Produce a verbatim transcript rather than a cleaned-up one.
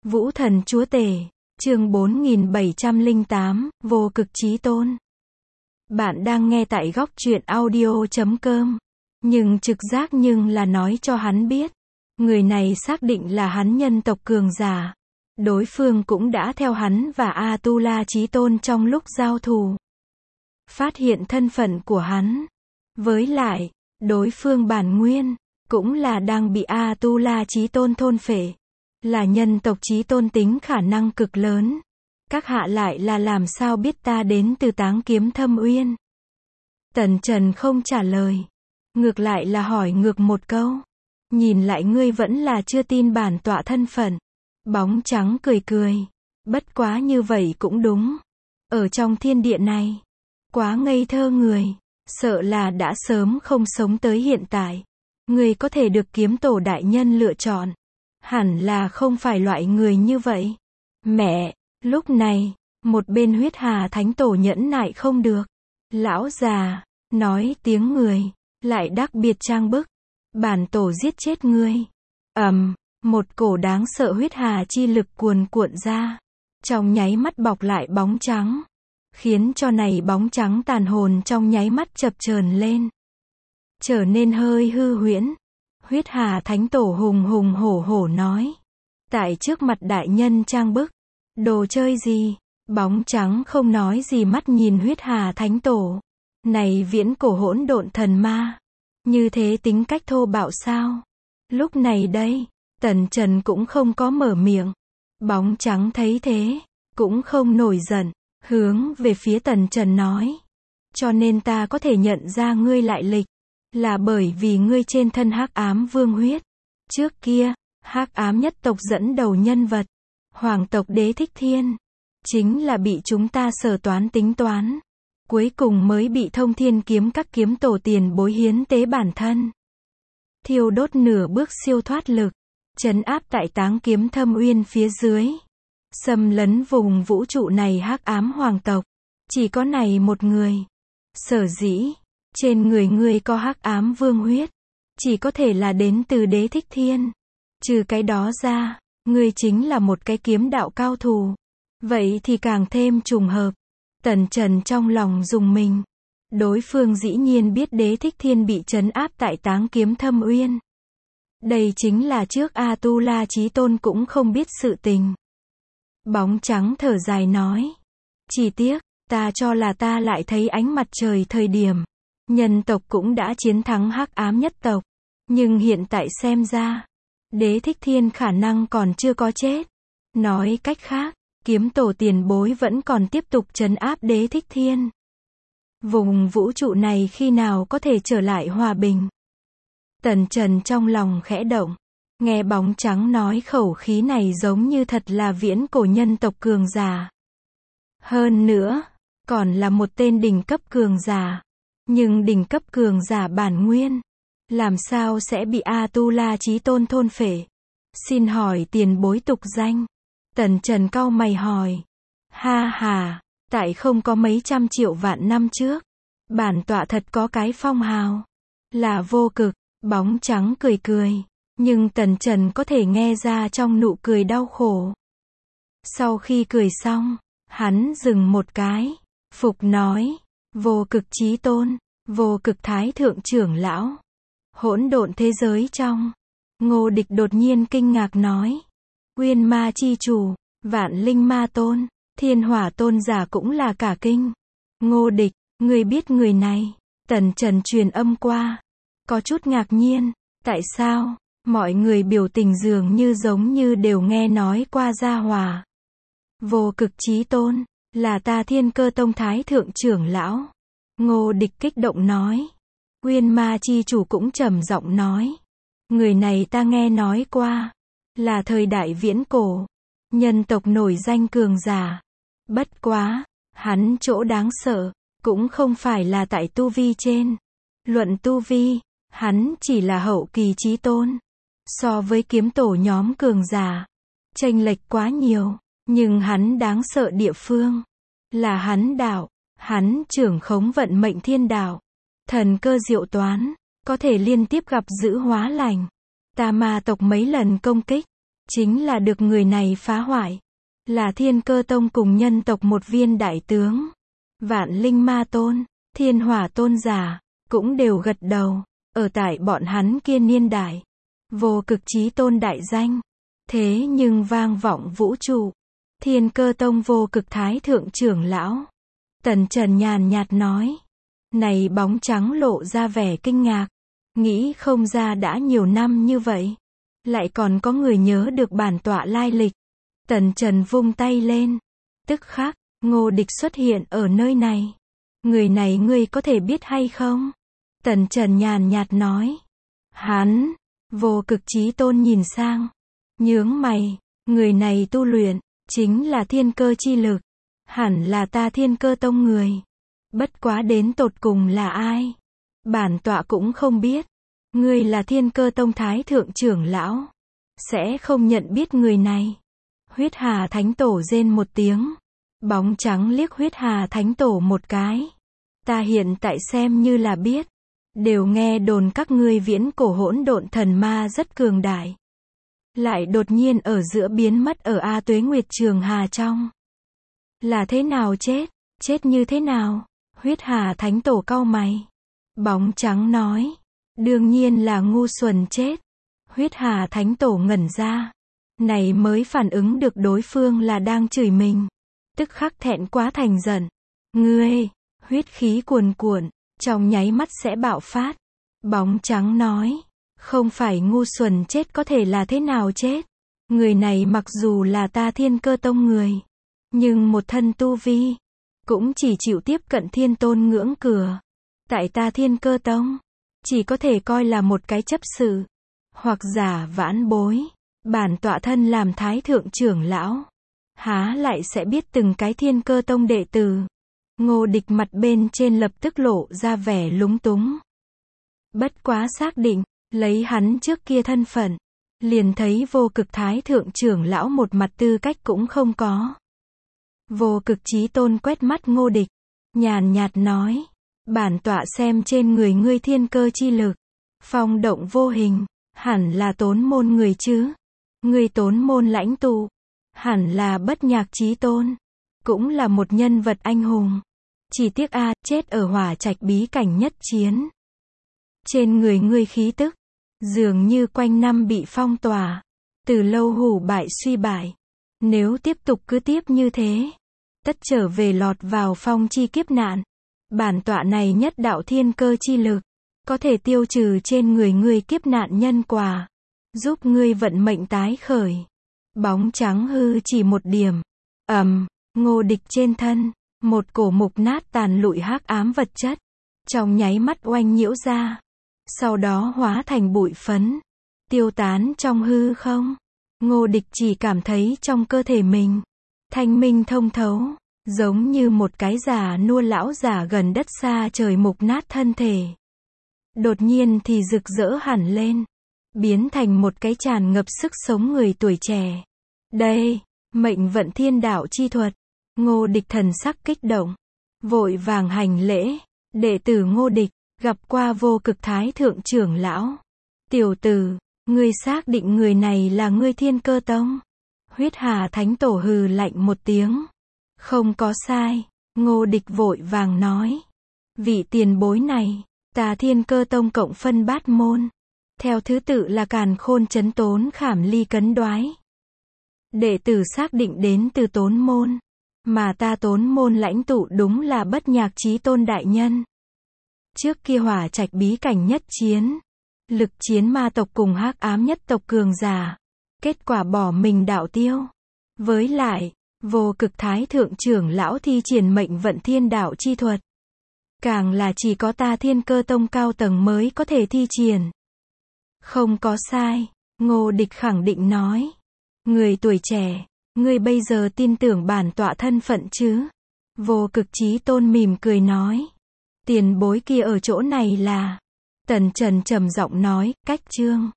Vũ Thần Chúa Tể, chương bốn nghìn bảy trăm lẻ tám, Vô Cực Chí Tôn. Bạn đang nghe tại góc truyện audio chấm com. Nhưng trực giác nhưng là nói cho hắn biết. Người này xác định là hắn nhân tộc cường giả. Đối phương cũng đã theo hắn và A-tu-la Chí Tôn trong lúc giao thù. Phát hiện thân phận của hắn. Với lại, đối phương bản nguyên, cũng là đang bị A-tu-la Chí Tôn thôn phệ. Là nhân tộc Chí Tôn tính khả năng cực lớn. Các hạ lại là làm sao biết ta đến từ Táng Kiếm Thâm Uyên? Tần Trần không trả lời. Ngược lại là hỏi ngược một câu. Nhìn lại ngươi vẫn là chưa tin bản tọa thân phận. Bóng trắng cười cười. Bất quá như vậy cũng đúng. Ở trong thiên địa này, quá ngây thơ người, sợ là đã sớm không sống tới hiện tại. Ngươi có thể được kiếm tổ đại nhân lựa chọn. Hẳn là không phải loại người như vậy. Mẹ, lúc này, một bên Huyết Hà Thánh Tổ nhẫn nại không được. Lão già, nói tiếng người, lại đặc biệt trang bức. Bản tổ giết chết ngươi. Ầm, một cổ đáng sợ huyết hà chi lực cuồn cuộn ra. Trong nháy mắt bọc lại bóng trắng. Khiến cho này bóng trắng tàn hồn trong nháy mắt chập chờn lên. Trở nên hơi hư huyễn. Huyết Hà Thánh Tổ hùng hùng hổ hổ nói. Tại trước mặt đại nhân trang bức. Đồ chơi gì? Bóng trắng không nói gì mắt nhìn Huyết Hà Thánh Tổ. Này viễn cổ hỗn độn thần ma. Như thế tính cách thô bạo sao? Lúc này đây, Tần Trần cũng không có mở miệng. Bóng trắng thấy thế, cũng không nổi giận. Hướng về phía Tần Trần nói. Cho nên ta có thể nhận ra ngươi lại lịch. Là bởi vì ngươi trên thân hắc ám vương huyết. Trước kia, hắc ám nhất tộc dẫn đầu nhân vật. Hoàng tộc Đế Thích Thiên. Chính là bị chúng ta sở toán tính toán. Cuối cùng mới bị Thông Thiên Kiếm các kiếm tổ tiền bối hiến tế bản thân. Thiêu đốt nửa bước siêu thoát lực. Trấn áp tại Táng Kiếm Thâm Uyên phía dưới. Xâm lấn vùng vũ trụ này hắc ám hoàng tộc. Chỉ có này một người. Sở dĩ, trên người ngươi có hắc ám vương huyết. Chỉ có thể là đến từ Đế Thích Thiên. Trừ cái đó ra, ngươi chính là một cái kiếm đạo cao thủ. Vậy thì càng thêm trùng hợp. Tần Trần trong lòng rùng mình. Đối phương dĩ nhiên biết Đế Thích Thiên bị trấn áp tại Táng Kiếm Thâm Uyên. Đây chính là trước A-tu-la Chí Tôn cũng không biết sự tình. Bóng trắng thở dài nói. Chỉ tiếc, ta cho là ta lại thấy ánh mặt trời thời điểm. Nhân tộc cũng đã chiến thắng hắc ám nhất tộc. Nhưng hiện tại xem ra, Đế Thích Thiên khả năng còn chưa có chết. Nói cách khác, kiếm tổ tiền bối vẫn còn tiếp tục trấn áp Đế Thích Thiên. Vùng vũ trụ này khi nào có thể trở lại hòa bình? Tần Trần trong lòng khẽ động. Nghe bóng trắng nói khẩu khí này giống như thật là viễn cổ nhân tộc cường giả. Hơn nữa, còn là một tên đỉnh cấp cường giả. Nhưng đỉnh cấp cường giả bản nguyên, làm sao sẽ bị A-tu-la Chí Tôn thôn phệ? Xin hỏi tiền bối tục danh. Tần Trần cau mày hỏi. Ha ha, tại không có mấy trăm triệu vạn năm trước. Bản tọa thật có cái phong hào. Là vô cực, bóng trắng cười cười. Nhưng Tần Trần có thể nghe ra trong nụ cười đau khổ. Sau khi cười xong, hắn dừng một cái. Phục nói. Vô cực Chí Tôn, vô cực thái thượng trưởng lão. Hỗn độn thế giới trong. Ngô Địch đột nhiên kinh ngạc nói. Uyên ma chi chủ, vạn linh ma tôn, thiên hỏa tôn giả cũng là cả kinh. Ngô Địch, ngươi biết người này? Tần Trần truyền âm qua. Có chút ngạc nhiên. Tại sao? Mọi người biểu tình dường như giống như đều nghe nói qua gia hòa. Vô cực Chí Tôn, là ta Thiên Cơ Tông thái thượng trưởng lão. Ngô Địch kích động nói. Uyên ma chi chủ cũng trầm giọng nói. Người này ta nghe nói qua. Là thời đại viễn cổ. Nhân tộc nổi danh cường giả. Bất quá, hắn chỗ đáng sợ, cũng không phải là tại tu vi trên. Luận tu vi, hắn chỉ là hậu kỳ Chí Tôn. So với kiếm tổ nhóm cường giả, chênh lệch quá nhiều. Nhưng hắn đáng sợ địa phương, là hắn đạo. Hắn trưởng khống vận mệnh thiên đạo. Thần cơ diệu toán, có thể liên tiếp gặp dữ hóa lành. Tà ma tộc mấy lần công kích, chính là được người này phá hoại. Là Thiên Cơ Tông cùng nhân tộc một viên đại tướng. Vạn Linh Ma Tôn, Thiên Hỏa Tôn giả, cũng đều gật đầu. Ở tại bọn hắn kia niên đại, Vô Cực Chí Tôn đại danh, thế nhưng vang vọng vũ trụ. Thiên Cơ Tông Vô Cực Thái Thượng trưởng lão Tần Trần nhàn nhạt nói. Này bóng trắng lộ ra vẻ kinh ngạc. Nghĩ không ra đã nhiều năm như vậy, lại còn có người nhớ được bản tọa lai lịch. Tần Trần vung tay lên. Tức khắc, Ngô Địch xuất hiện ở nơi này. Người này ngươi có thể biết hay không? Tần Trần nhàn nhạt nói. Hắn, Vô Cực Chí Tôn nhìn sang. Nhướng mày, người này tu luyện, chính là thiên cơ chi lực. Hẳn là ta Thiên Cơ Tông người. Bất quá đến tột cùng là ai? Bản tọa cũng không biết. Ngươi là Thiên Cơ Tông Thái Thượng trưởng lão, sẽ không nhận biết người này. Huyết Hà Thánh Tổ rên một tiếng. Bóng trắng liếc Huyết Hà Thánh Tổ một cái. Ta hiện tại xem như là biết. Đều nghe đồn các ngươi viễn cổ hỗn độn thần ma rất cường đại. Lại đột nhiên ở giữa biến mất ở A Tuế Nguyệt Trường Hà trong. Là thế nào chết? Chết như thế nào? Huyết Hà Thánh Tổ cau mày. Bóng trắng nói. Đương nhiên là ngu xuẩn chết. Huyết Hà Thánh Tổ ngẩn ra. Này mới phản ứng được đối phương là đang chửi mình. Tức khắc thẹn quá thành giận. Ngươi, huyết khí cuồn cuộn, trong nháy mắt sẽ bạo phát. Bóng trắng nói. Không phải ngu xuẩn chết có thể là thế nào chết? Người này mặc dù là ta Thiên Cơ Tông người, nhưng một thân tu vi, cũng chỉ chịu tiếp cận thiên tôn ngưỡng cửa. Tại ta Thiên Cơ Tông, chỉ có thể coi là một cái chấp sự, hoặc giả vãn bối. Bản tọa thân làm Thái Thượng trưởng lão, há lại sẽ biết từng cái Thiên Cơ Tông đệ tử. Ngô Địch mặt bên trên lập tức lộ ra vẻ lúng túng. Bất quá xác định, lấy hắn trước kia thân phận, liền thấy Vô Cực Thái Thượng trưởng lão một mặt tư cách cũng không có. Vô Cực Chí Tôn quét mắt Ngô Địch, nhàn nhạt nói. Bản tọa xem trên người ngươi thiên cơ chi lực, phong động vô hình, hẳn là Tốn Môn người chứ. Ngươi Tốn Môn lãnh tụ, hẳn là Bất Nhạc Chí Tôn, cũng là một nhân vật anh hùng. Chỉ tiếc a, chết ở Hỏa Trạch bí cảnh nhất chiến. Trên người ngươi khí tức, dường như quanh năm bị phong tỏa, từ lâu hủ bại suy bại. Nếu tiếp tục cứ tiếp như thế, tất trở về lọt vào phong chi kiếp nạn. Bản tọa này nhất đạo thiên cơ chi lực, có thể tiêu trừ trên người ngươi kiếp nạn nhân quả, giúp ngươi vận mệnh tái khởi. Bóng trắng hư chỉ một điểm. Ầm, Ngô Địch trên thân, một cổ mục nát tàn lụi hắc ám vật chất, trong nháy mắt oanh nhiễu ra. Sau đó hóa thành bụi phấn, tiêu tán trong hư không. Ngô Địch chỉ cảm thấy trong cơ thể mình, thanh minh thông thấu, giống như một cái già nua lão già gần đất xa trời mục nát thân thể. Đột nhiên thì rực rỡ hẳn lên, biến thành một cái tràn ngập sức sống người tuổi trẻ. Đây, mệnh vận thiên đạo chi thuật. Ngô Địch thần sắc kích động, vội vàng hành lễ. Đệ tử Ngô Địch, gặp qua Vô Cực Thái Thượng trưởng lão. Tiểu tử, ngươi xác định người này là ngươi Thiên Cơ Tông? Huyết Hà Thánh Tổ hừ lạnh một tiếng. Không có sai. Ngô Địch vội vàng nói. Vị tiền bối này, ta Thiên Cơ Tông cộng phân bát môn, theo thứ tự là Càn Khôn Chấn Tốn Khảm Ly Cấn Đoái. Đệ tử xác định đến từ Tốn Môn, mà ta Tốn Môn lãnh tụ đúng là Bất Nhạc Chí Tôn đại nhân. Trước kia Hỏa Trạch bí cảnh nhất chiến, lực chiến ma tộc cùng hắc ám nhất tộc cường giả, kết quả bỏ mình đạo tiêu. Với lại, Vô Cực Thái Thượng trưởng lão thi triển mệnh vận thiên đạo chi thuật, càng là chỉ có ta Thiên Cơ Tông cao tầng mới có thể thi triển. Không có sai. Ngô Địch khẳng định nói. Người tuổi trẻ, ngươi bây giờ tin tưởng bản tọa thân phận chứ? Vô Cực Chí Tôn mỉm cười nói. Tiền bối kia ở chỗ này là... Tần Trần trầm giọng nói, cách chương.